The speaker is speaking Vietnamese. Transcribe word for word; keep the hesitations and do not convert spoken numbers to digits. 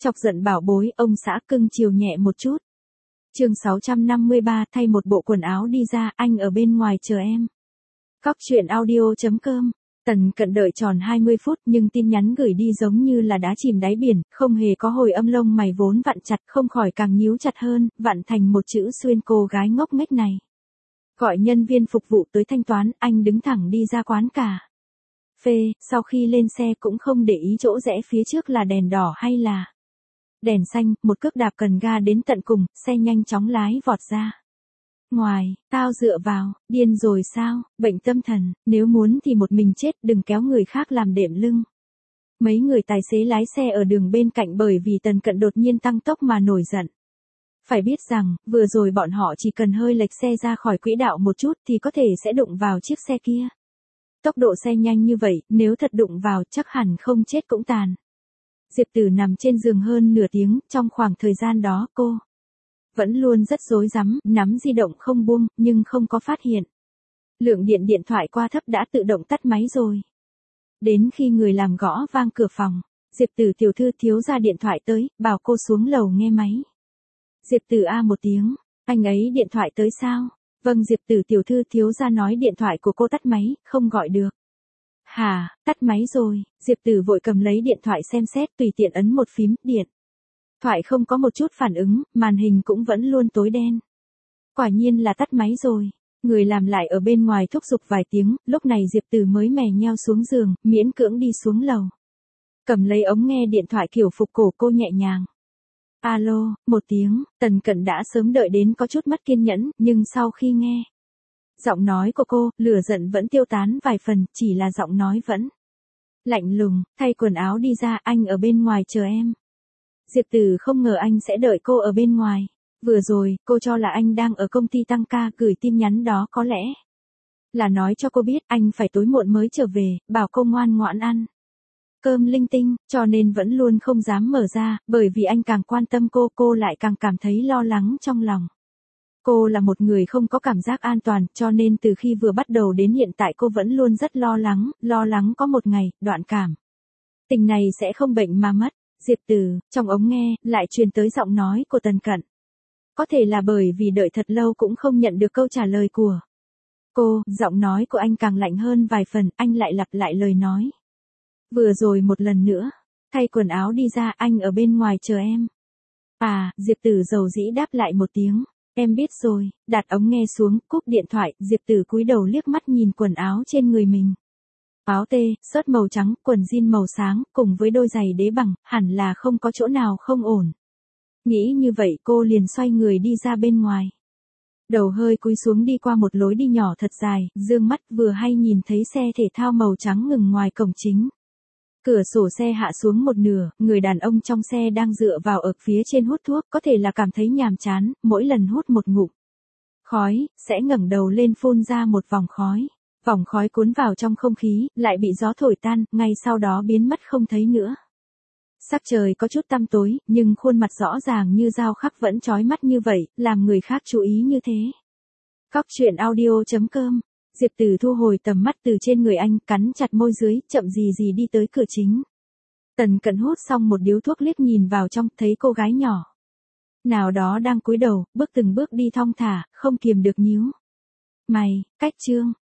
Chọc giận bảo bối, ông xã cưng chiều nhẹ một chút. Chương sáu trăm năm mươi ba, thay một bộ quần áo đi ra, anh ở bên ngoài chờ em. Cóc truyện audio chấm com. Tần Cận đợi tròn hai mươi phút nhưng tin nhắn gửi đi giống như là đá chìm đáy biển, không hề có hồi âm, lông mày vốn vặn chặt không khỏi càng nhíu chặt hơn, vặn thành một chữ xuyên. Cô gái ngốc nghếch này. Gọi nhân viên phục vụ tới thanh toán, anh đứng thẳng đi ra quán cà phê, sau khi lên xe cũng không để ý chỗ rẽ phía trước là đèn đỏ hay là đèn xanh, một cước đạp cần ga đến tận cùng, xe nhanh chóng lái vọt ra. Ngoài, tao dựa vào, điên rồi sao, bệnh tâm thần, nếu muốn thì một mình chết, đừng kéo người khác làm đệm lưng. Mấy người tài xế lái xe ở đường bên cạnh bởi vì Tần Cận đột nhiên tăng tốc mà nổi giận. Phải biết rằng, vừa rồi bọn họ chỉ cần hơi lệch xe ra khỏi quỹ đạo một chút thì có thể sẽ đụng vào chiếc xe kia. Tốc độ xe nhanh như vậy, nếu thật đụng vào chắc hẳn không chết cũng tàn. Diệp Tử nằm trên giường hơn nửa tiếng, trong khoảng thời gian đó cô vẫn luôn rất rối rắm, nắm di động không buông, nhưng không có phát hiện. Lượng điện điện thoại qua thấp đã tự động tắt máy rồi. Đến khi người làm gõ vang cửa phòng, Diệp Tử tiểu thư thiếu gia điện thoại tới, bảo cô xuống lầu nghe máy. Diệp Tử a một tiếng, anh ấy điện thoại tới sao? Vâng, Diệp Tử tiểu thư thiếu gia nói điện thoại của cô tắt máy, không gọi được. Hả, tắt máy rồi, Diệp Tử vội cầm lấy điện thoại xem xét, tùy tiện ấn một phím, điện thoại không có một chút phản ứng, màn hình cũng vẫn luôn tối đen. Quả nhiên là tắt máy rồi. Người làm lại ở bên ngoài thúc giục vài tiếng, lúc này Diệp Tử mới mè nheo xuống giường, miễn cưỡng đi xuống lầu. Cầm lấy ống nghe điện thoại kiểu phục cổ, cô nhẹ nhàng. Alo, một tiếng, Tần Cận đã sớm đợi đến có chút mất kiên nhẫn, nhưng sau khi nghe giọng nói của cô, lửa giận vẫn tiêu tán vài phần, chỉ là giọng nói vẫn lạnh lùng, thay quần áo đi ra, anh ở bên ngoài chờ em. Diệp Tử không ngờ anh sẽ đợi cô ở bên ngoài. Vừa rồi, cô cho là anh đang ở công ty tăng ca, gửi tin nhắn đó có lẽ là nói cho cô biết anh phải tối muộn mới trở về, bảo cô ngoan ngoãn ăn cơm linh tinh, cho nên vẫn luôn không dám mở ra, bởi vì anh càng quan tâm cô, cô lại càng cảm thấy lo lắng trong lòng. Cô là một người không có cảm giác an toàn, cho nên từ khi vừa bắt đầu đến hiện tại cô vẫn luôn rất lo lắng, lo lắng có một ngày, đoạn cảm tình này sẽ không bệnh mà mất. Diệp Tử, trong ống nghe, lại truyền tới giọng nói của Tần Cận. Có thể là bởi vì đợi thật lâu cũng không nhận được câu trả lời của cô, giọng nói của anh càng lạnh hơn vài phần, anh lại lặp lại lời nói. Vừa rồi một lần nữa, thay quần áo đi ra, anh ở bên ngoài chờ em. À, Diệp Tử dầu dĩ đáp lại một tiếng, em biết rồi, đặt ống nghe xuống, cúp điện thoại, Diệp Tử cúi đầu liếc mắt nhìn quần áo trên người mình. Áo tê, sớt màu trắng, quần jean màu sáng, cùng với đôi giày đế bằng, hẳn là không có chỗ nào không ổn. Nghĩ như vậy cô liền xoay người đi ra bên ngoài. Đầu hơi cúi xuống đi qua một lối đi nhỏ thật dài, dương mắt vừa hay nhìn thấy xe thể thao màu trắng ngừng ngoài cổng chính. Cửa sổ xe hạ xuống một nửa, người đàn ông trong xe đang dựa vào ở phía trên hút thuốc, có thể là cảm thấy nhàm chán, mỗi lần hút một ngụm khói, sẽ ngẩng đầu lên phun ra một vòng khói. Vòng khói cuốn vào trong không khí, lại bị gió thổi tan, ngay sau đó biến mất không thấy nữa. Sắc trời có chút tăm tối, nhưng khuôn mặt rõ ràng như dao khắc vẫn chói mắt như vậy, làm người khác chú ý như thế. Cóc truyện audio chấm com. Diệp Tử thu hồi tầm mắt từ trên người anh, cắn chặt môi dưới, chậm gì gì đi tới cửa chính. Tần Cận hút xong một điếu thuốc, liếc nhìn vào trong, thấy cô gái nhỏ nào đó đang cúi đầu, bước từng bước đi thong thả, không kiềm được nhíu mày. Cách chương